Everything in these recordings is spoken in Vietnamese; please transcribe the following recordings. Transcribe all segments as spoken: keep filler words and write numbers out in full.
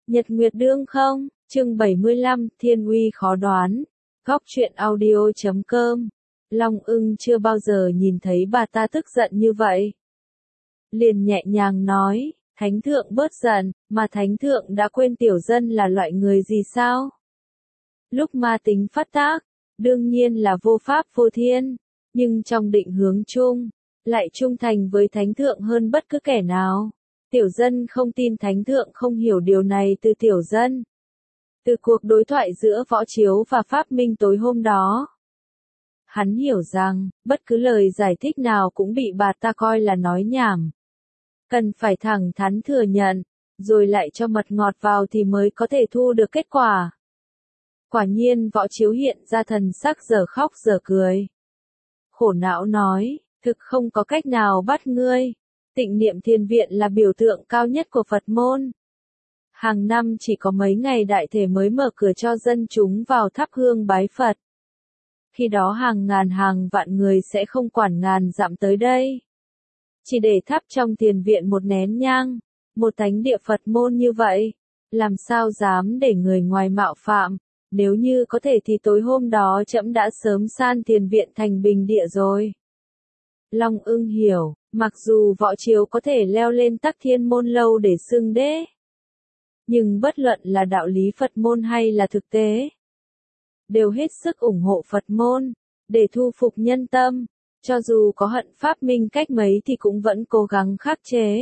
Nhật Nguyệt Đương không, chương bảy mươi lăm, thiên uy khó đoán. Góc truyện audio chấm com. Long Ưng chưa bao giờ nhìn thấy bà ta tức giận như vậy. Liền nhẹ nhàng nói, Thánh thượng bớt giận, mà Thánh thượng đã quên tiểu dân là loại người gì sao? Lúc ma tính phát tác, đương nhiên là vô pháp vô thiên, nhưng trong định hướng chung, lại trung thành với Thánh thượng hơn bất cứ kẻ nào. Tiểu dân không tin Thánh thượng không hiểu điều này từ tiểu dân. Từ cuộc đối thoại giữa Võ Chiếu và Pháp Minh tối hôm đó, hắn hiểu rằng, bất cứ lời giải thích nào cũng bị bà ta coi là nói nhảm. Cần phải thẳng thắn thừa nhận, rồi lại cho mật ngọt vào thì mới có thể thu được kết quả. Quả nhiên Võ Chiếu hiện ra thần sắc giờ khóc giờ cười. Khổ não nói, thực không có cách nào bắt ngươi. Tịnh Niệm Thiền Viện là biểu tượng cao nhất của Phật môn. Hàng năm chỉ có mấy ngày đại thể mới mở cửa cho dân chúng vào thắp hương bái Phật. Khi đó hàng ngàn hàng vạn người sẽ không quản ngàn dặm tới đây. Chỉ để thắp trong thiền viện một nén nhang, một thánh địa Phật môn như vậy, làm sao dám để người ngoài mạo phạm, nếu như có thể thì tối hôm đó trẫm đã sớm san thiền viện thành bình địa rồi. Long Ưng hiểu, mặc dù Võ Chiếu có thể leo lên Tắc Thiên môn lâu để xưng đế, nhưng bất luận là đạo lý Phật môn hay là thực tế, đều hết sức ủng hộ Phật môn, để thu phục nhân tâm, cho dù có hận Pháp Minh cách mấy thì cũng vẫn cố gắng khắc chế,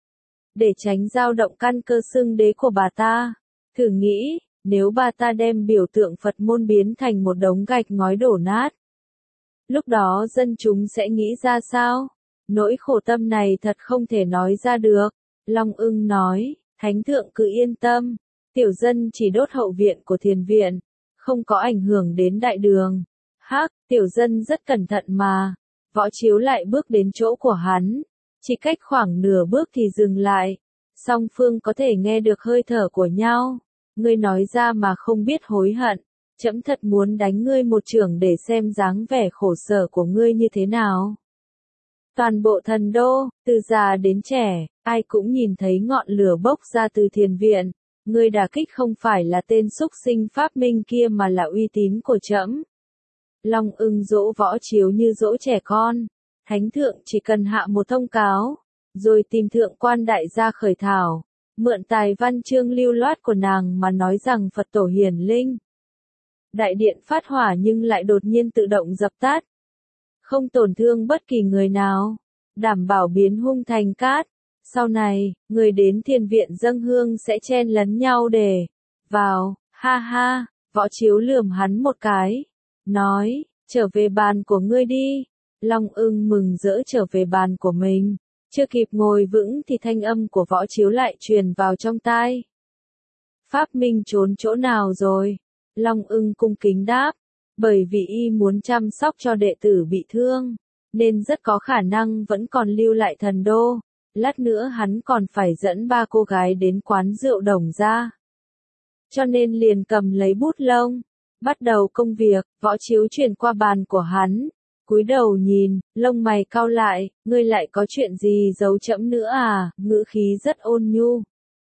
để tránh dao động căn cơ xưng đế của bà ta. Thử nghĩ, nếu bà ta đem biểu tượng Phật môn biến thành một đống gạch ngói đổ nát, lúc đó dân chúng sẽ nghĩ ra sao? Nỗi khổ tâm này thật không thể nói ra được. Long Ưng nói, Thánh thượng cứ yên tâm, tiểu dân chỉ đốt hậu viện của thiền viện, không có ảnh hưởng đến đại đường. Hắc, tiểu dân rất cẩn thận mà. Võ Chiếu lại bước đến chỗ của hắn, chỉ cách khoảng nửa bước thì dừng lại. Song phương có thể nghe được hơi thở của nhau. Ngươi nói ra mà không biết hối hận, trẫm thật muốn đánh ngươi một chưởng để xem dáng vẻ khổ sở của ngươi như thế nào. Toàn bộ thần đô, từ già đến trẻ, ai cũng nhìn thấy ngọn lửa bốc ra từ thiền viện. Ngươi đả kích không phải là tên xúc sinh Pháp Minh kia mà là uy tín của trẫm. Long Ưng dỗ Võ Chiếu như dỗ trẻ con. Thánh thượng chỉ cần hạ một thông cáo, rồi tìm thượng quan đại gia khởi thảo, mượn tài văn chương lưu loát của nàng mà nói rằng Phật tổ hiển linh. Đại điện phát hỏa nhưng lại đột nhiên tự động dập tắt. Không tổn thương bất kỳ người nào, đảm bảo biến hung thành cát. Sau này, người đến thiền viện dâng hương sẽ chen lấn nhau để vào, ha ha. Võ Chiếu lườm hắn một cái, nói, trở về bàn của ngươi đi. Long Ưng mừng rỡ trở về bàn của mình, chưa kịp ngồi vững thì thanh âm của Võ Chiếu lại truyền vào trong tai. Pháp Minh trốn chỗ nào rồi? Long Ưng cung kính đáp, bởi vì y muốn chăm sóc cho đệ tử bị thương, nên rất có khả năng vẫn còn lưu lại thần đô. Lát nữa hắn còn phải dẫn ba cô gái đến quán rượu Đồng gia. Cho nên liền cầm lấy bút lông, bắt đầu công việc. Võ Chiếu chuyển qua bàn của hắn, cúi đầu nhìn, lông mày cau lại, ngươi lại có chuyện gì giấu trẫm nữa à? Ngữ khí rất ôn nhu.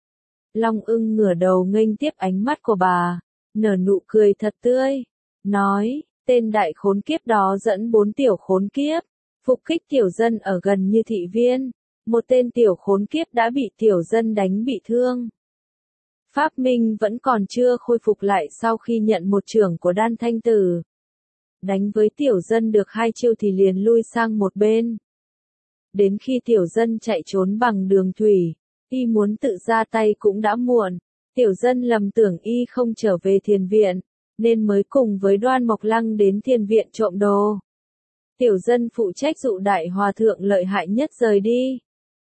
Long Ưng ngửa đầu nghênh tiếp ánh mắt của bà, nở nụ cười thật tươi, nói, tên đại khốn kiếp đó dẫn bốn tiểu khốn kiếp, phục kích tiểu dân ở gần như thị viên. Một tên tiểu khốn kiếp đã bị tiểu dân đánh bị thương. Pháp Minh vẫn còn chưa khôi phục lại sau khi nhận một chưởng của Đan Thanh Tử. Đánh với tiểu dân được hai chiêu thì liền lui sang một bên. Đến khi tiểu dân chạy trốn bằng đường thủy, y muốn tự ra tay cũng đã muộn. Tiểu dân lầm tưởng y không trở về thiền viện, nên mới cùng với Đoan Mộc Lăng đến thiền viện trộm đồ. Tiểu dân phụ trách dụ đại hòa thượng lợi hại nhất rời đi.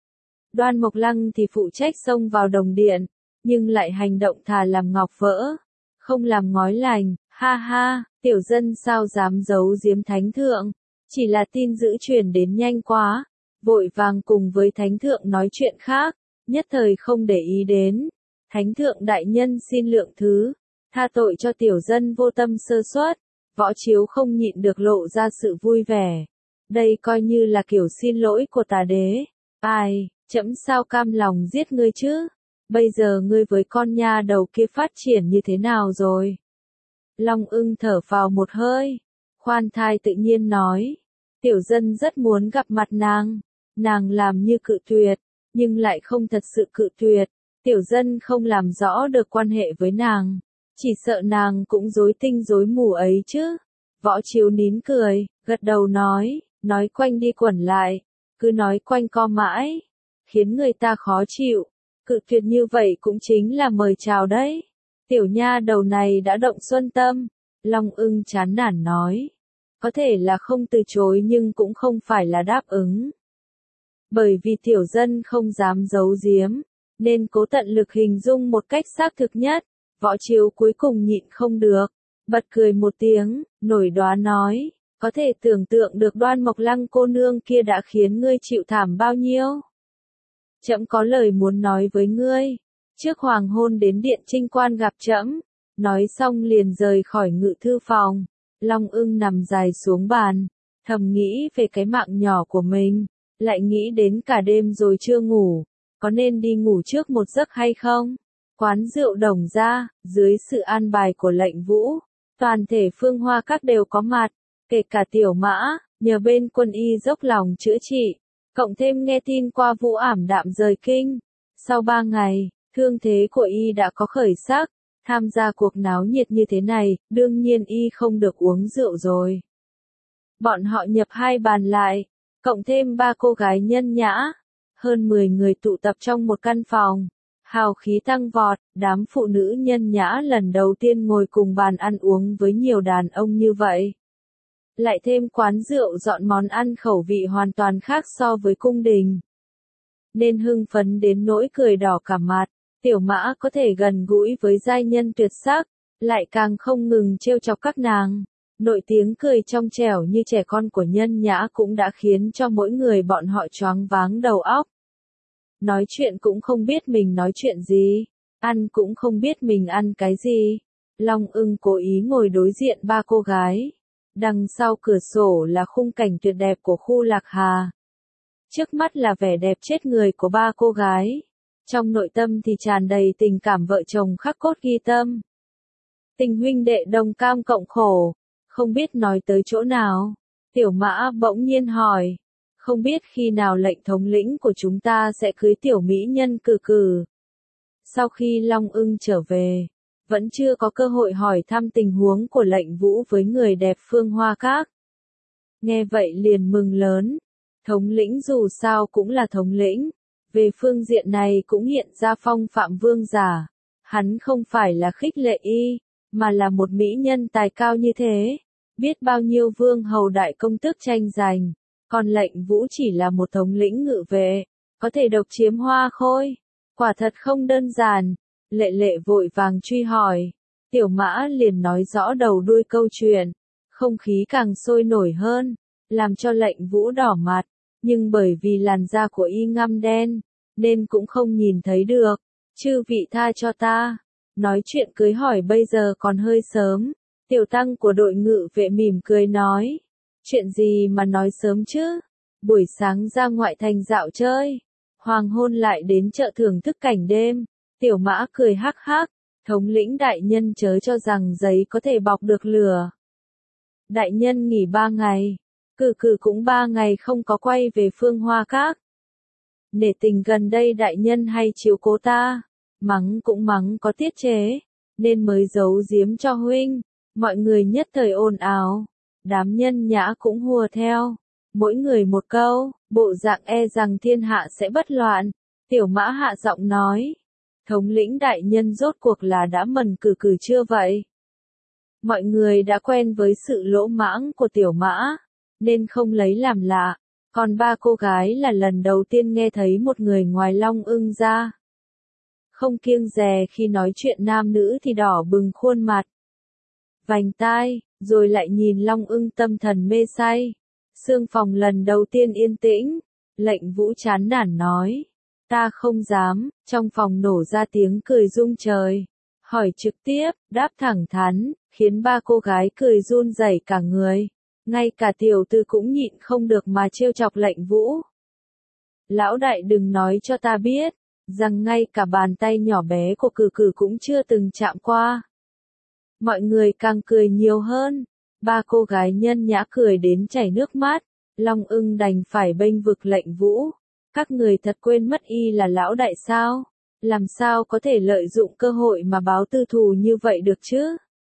Đoan Mộc Lăng thì phụ trách xông vào đồng điện, nhưng lại hành động thà làm ngọc vỡ, không làm ngói lành. Ha ha, tiểu dân sao dám giấu giếm Thánh thượng, chỉ là tin dữ truyền đến nhanh quá, vội vàng cùng với Thánh thượng nói chuyện khác, nhất thời không để ý đến. Thánh thượng đại nhân xin lượng thứ, tha tội cho tiểu dân vô tâm sơ suất. Võ Chiếu không nhịn được lộ ra sự vui vẻ. Đây coi như là kiểu xin lỗi của tà đế. Ai, trẫm sao cam lòng giết ngươi chứ? Bây giờ ngươi với con nha đầu kia phát triển như thế nào rồi? Long Ưng thở vào một hơi, khoan thai tự nhiên nói. Tiểu dân rất muốn gặp mặt nàng. Nàng làm như cự tuyệt, nhưng lại không thật sự cự tuyệt. Tiểu dân không làm rõ được quan hệ với nàng. Chỉ sợ nàng cũng rối tinh rối mù ấy chứ. Võ Chiếu nín cười, gật đầu nói, nói quanh đi quẩn lại, cứ nói quanh co mãi, khiến người ta khó chịu. Cự tuyệt như vậy cũng chính là mời chào đấy. Tiểu nha đầu này đã động xuân tâm. Long Ưng chán nản nói. Có thể là không từ chối nhưng cũng không phải là đáp ứng. Bởi vì tiểu dân không dám giấu giếm, nên cố tận lực hình dung một cách xác thực nhất. Võ Chiếu cuối cùng nhịn không được, bật cười một tiếng, nổi đoá nói, có thể tưởng tượng được Đoan Mộc Lăng cô nương kia đã khiến ngươi chịu thảm bao nhiêu. Trẫm có lời muốn nói với ngươi, trước hoàng hôn đến điện Trinh Quan gặp trẫm. Nói xong liền rời khỏi ngự thư phòng. Long Ưng nằm dài xuống bàn, thầm nghĩ về cái mạng nhỏ của mình, lại nghĩ đến cả đêm rồi chưa ngủ, có nên đi ngủ trước một giấc hay không? Quán rượu Đồng Gia, dưới sự an bài của Lệnh Vũ, toàn thể Phương Hoa Các đều có mặt, kể cả Tiểu Mã, nhờ bên quân y dốc lòng chữa trị, cộng thêm nghe tin qua Vũ ảm đạm rời kinh. Sau ba ngày, thương thế của y đã có khởi sắc, tham gia cuộc náo nhiệt như thế này, đương nhiên y không được uống rượu rồi. Bọn họ nhập hai bàn lại, cộng thêm ba cô gái nhân nhã, hơn mười người tụ tập trong một căn phòng. Hào khí tăng vọt, đám phụ nữ nhân nhã lần đầu tiên ngồi cùng bàn ăn uống với nhiều đàn ông như vậy. Lại thêm quán rượu dọn món ăn khẩu vị hoàn toàn khác so với cung đình. Nên hưng phấn đến nỗi cười đỏ cả mặt. Tiểu Mã có thể gần gũi với giai nhân tuyệt sắc, lại càng không ngừng trêu chọc các nàng. Nội tiếng cười trong trẻo như trẻ con của nhân nhã cũng đã khiến cho mỗi người bọn họ choáng váng đầu óc. Nói chuyện cũng không biết mình nói chuyện gì, ăn cũng không biết mình ăn cái gì. Long Ưng cố ý ngồi đối diện ba cô gái. Đằng sau cửa sổ là khung cảnh tuyệt đẹp của khu Lạc Hà. Trước mắt là vẻ đẹp chết người của ba cô gái. Trong nội tâm thì tràn đầy tình cảm vợ chồng khắc cốt ghi tâm. Tình huynh đệ đồng cam cộng khổ, không biết nói tới chỗ nào. Tiểu Mã bỗng nhiên hỏi, không biết khi nào lệnh thống lĩnh của chúng ta sẽ cưới tiểu mỹ nhân Cử Cử. Sau khi Long Ưng trở về, vẫn chưa có cơ hội hỏi thăm tình huống của Lệnh Vũ với người đẹp Phương Hoa Các. Nghe vậy liền mừng lớn, thống lĩnh dù sao cũng là thống lĩnh. Về phương diện này cũng hiện ra phong phạm vương giả. Hắn không phải là khích lệ y, mà là một mỹ nhân tài cao như thế. Biết bao nhiêu vương hầu đại công tước tranh giành. Còn Lệnh Vũ chỉ là một thống lĩnh ngự vệ, có thể độc chiếm Hoa Khôi. Quả thật không đơn giản. Lệ Lệ vội vàng truy hỏi. Tiểu Mã liền nói rõ đầu đuôi câu chuyện. Không khí càng sôi nổi hơn, làm cho Lệnh Vũ đỏ mặt. Nhưng bởi vì làn da của y ngăm đen, nên cũng không nhìn thấy được. Chư vị tha cho ta. Nói chuyện cưới hỏi bây giờ còn hơi sớm. Tiểu tăng của đội ngự vệ mỉm cười nói. Chuyện gì mà nói sớm chứ? Buổi sáng ra ngoại thành dạo chơi. Hoàng hôn lại đến chợ thưởng thức cảnh đêm. Tiểu Mã cười hắc hắc. Thống lĩnh đại nhân chớ cho rằng giấy có thể bọc được lửa. Đại nhân nghỉ ba ngày. Cử Cử cũng ba ngày không có quay về Phương Hoa Các. Nể tình gần đây đại nhân hay chiếu cố ta. Mắng cũng mắng có tiết chế. Nên mới giấu giếm cho huynh. Mọi người nhất thời ồn ào. Đám nhân nhã cũng hùa theo. Mỗi người một câu, bộ dạng e rằng thiên hạ sẽ bất loạn. Tiểu Mã hạ giọng nói. Thống lĩnh đại nhân rốt cuộc là đã mần Cử Cử chưa vậy? Mọi người đã quen với sự lỗ mãng của Tiểu Mã, nên không lấy làm lạ. Còn ba cô gái là lần đầu tiên nghe thấy một người ngoài Long Ưng ra. Không kiêng dè khi nói chuyện nam nữ thì đỏ bừng khuôn mặt. Vành tai, rồi lại nhìn Long Ưng tâm thần mê say. Sương phòng lần đầu tiên yên tĩnh. Lệnh Vũ chán nản nói. Ta không dám, trong phòng nổ ra tiếng cười rung trời. Hỏi trực tiếp, đáp thẳng thắn, khiến ba cô gái cười run rẩy cả người. Ngay cả tiểu tư cũng nhịn không được mà trêu chọc Lệnh Vũ. Lão đại đừng nói cho ta biết, rằng ngay cả bàn tay nhỏ bé của Cử Cử cũng chưa từng chạm qua. Mọi người càng cười nhiều hơn, ba cô gái nhân nhã cười đến chảy nước mắt, Long Ưng đành phải bênh vực Lệnh Vũ. Các người thật quên mất y là lão đại sao? Làm sao có thể lợi dụng cơ hội mà báo tư thù như vậy được chứ?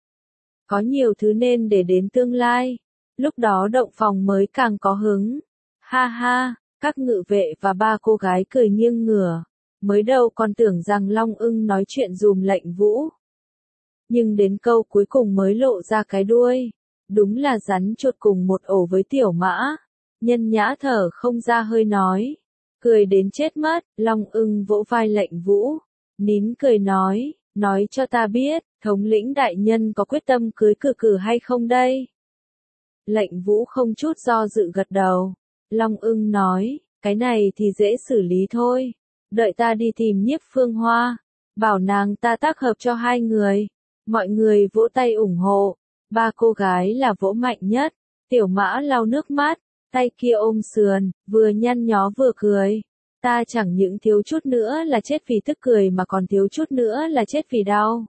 Có nhiều thứ nên để đến tương lai, lúc đó động phòng mới càng có hứng. Ha ha, các ngự vệ và ba cô gái cười nghiêng ngửa, mới đầu còn tưởng rằng Long Ưng nói chuyện dùm Lệnh Vũ. Nhưng đến câu cuối cùng mới lộ ra cái đuôi, đúng là rắn chuột cùng một ổ với Tiểu Mã. Nhân nhã thở không ra hơi nói, cười đến chết mất. Long Ưng vỗ vai Lệnh Vũ, nín cười nói, nói cho ta biết, thống lĩnh đại nhân có quyết tâm cưới Cử Cử hay không đây? Lệnh Vũ không chút do dự gật đầu. Long Ưng nói, cái này thì dễ xử lý thôi, đợi ta đi tìm Nhiếp Phương Hoa, bảo nàng ta tác hợp cho hai người. Mọi người vỗ tay ủng hộ, ba cô gái là vỗ mạnh nhất. Tiểu Mã lau nước mắt, tay kia ôm sườn, vừa nhăn nhó vừa cười. Ta chẳng những thiếu chút nữa là chết vì tức cười mà còn thiếu chút nữa là chết vì đau.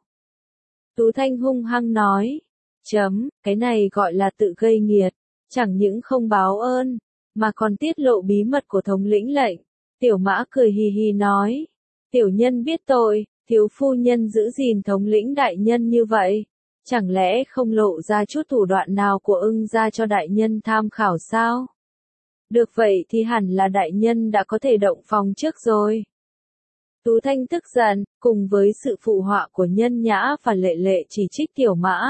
Tú Thanh hung hăng nói, chấm, cái này gọi là tự gây nghiệt, chẳng những không báo ơn, mà còn tiết lộ bí mật của thống lĩnh Lệnh. Tiểu Mã cười hì hì nói, tiểu nhân biết tội, thiếu phu nhân giữ gìn thống lĩnh đại nhân như vậy, chẳng lẽ không lộ ra chút thủ đoạn nào của Ưng gia cho đại nhân tham khảo sao? Được vậy thì hẳn là đại nhân đã có thể động phòng trước rồi. Tú Thanh tức giận, cùng với sự phụ họa của Nhân Nhã và Lệ Lệ chỉ trích Tiểu Mã.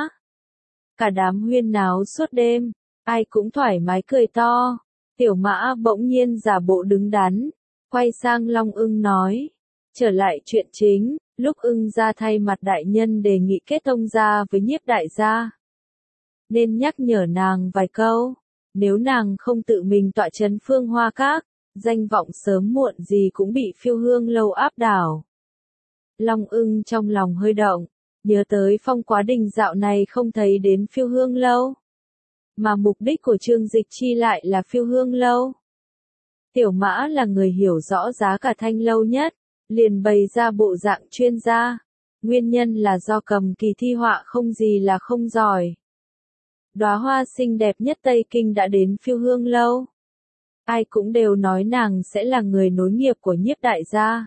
Cả đám huyên náo suốt đêm, ai cũng thoải mái cười to. Tiểu Mã bỗng nhiên giả bộ đứng đắn, quay sang Long Ưng nói, trở lại chuyện chính, lúc Ưng gia thay mặt đại nhân đề nghị kết thông gia với Nhiếp đại gia, nên nhắc nhở nàng vài câu, nếu nàng không tự mình tọa trấn Phương Hoa Các, danh vọng sớm muộn gì cũng bị Phiêu Hương lâu áp đảo. Long Ưng trong lòng hơi động, nhớ tới Phong Quá Đình dạo này không thấy đến Phiêu Hương lâu, mà mục đích của Trương Dịch Chi lại là Phiêu Hương lâu. Tiểu Mã là người hiểu rõ giá cả thanh lâu nhất, liền bày ra bộ dạng chuyên gia. Nguyên nhân là do cầm kỳ thi họa không gì là không giỏi. Đóa hoa xinh đẹp nhất Tây Kinh đã đến Phiêu Hương lâu. Ai cũng đều nói nàng sẽ là người nối nghiệp của Nhiếp đại gia.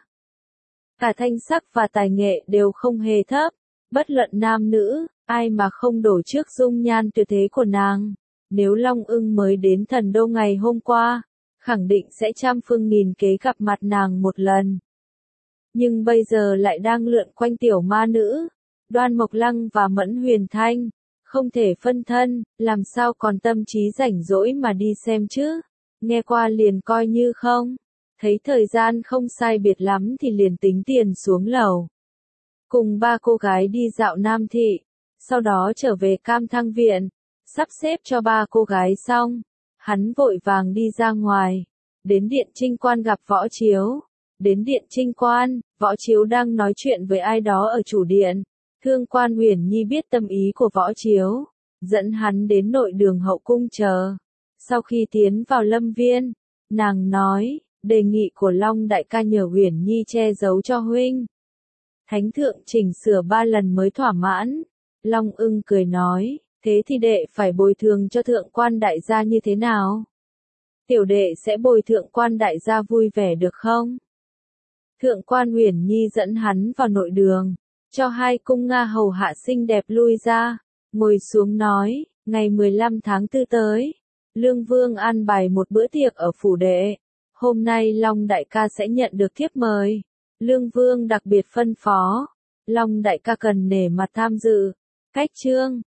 Cả thanh sắc và tài nghệ đều không hề thấp, bất luận nam nữ, ai mà không đổ trước dung nhan tuyệt thế của nàng. Nếu Long Ưng mới đến Thần Đô ngày hôm qua, khẳng định sẽ trăm phương nghìn kế gặp mặt nàng một lần. Nhưng bây giờ lại đang lượn quanh tiểu ma nữ, Đoan Mộc Lăng và Mẫn Huyền Thanh, không thể phân thân, làm sao còn tâm trí rảnh rỗi mà đi xem chứ, nghe qua liền coi như không, thấy thời gian không sai biệt lắm thì liền tính tiền xuống lầu. Cùng ba cô gái đi dạo Nam Thị, sau đó trở về Cam Thăng Viện, sắp xếp cho ba cô gái xong, hắn vội vàng đi ra ngoài, đến Điện Trinh Quan gặp Võ Chiếu. Đến Điện Trinh Quan, Võ Chiếu đang nói chuyện với ai đó ở chủ điện. Thương Quan Uyển Nhi biết tâm ý của Võ Chiếu, dẫn hắn đến nội đường hậu cung chờ. Sau khi tiến vào lâm viên, nàng nói, đề nghị của Long đại ca nhờ Uyển Nhi che giấu cho huynh. Thánh thượng chỉnh sửa ba lần mới thỏa mãn. Long Ưng cười nói, thế thì đệ phải bồi thường cho thượng quan đại gia như thế nào? Tiểu đệ sẽ bồi thượng quan đại gia vui vẻ được không? Thượng quan Uyển Nhi dẫn hắn vào nội đường, cho hai cung Nga hầu hạ xinh đẹp lui ra, ngồi xuống nói, ngày mười lăm tháng tư tới, Lương Vương an bài một bữa tiệc ở phủ đệ. Hôm nay Long đại ca sẽ nhận được thiếp mời. Lương Vương đặc biệt phân phó, Long đại ca cần nể mặt tham dự. Cách chương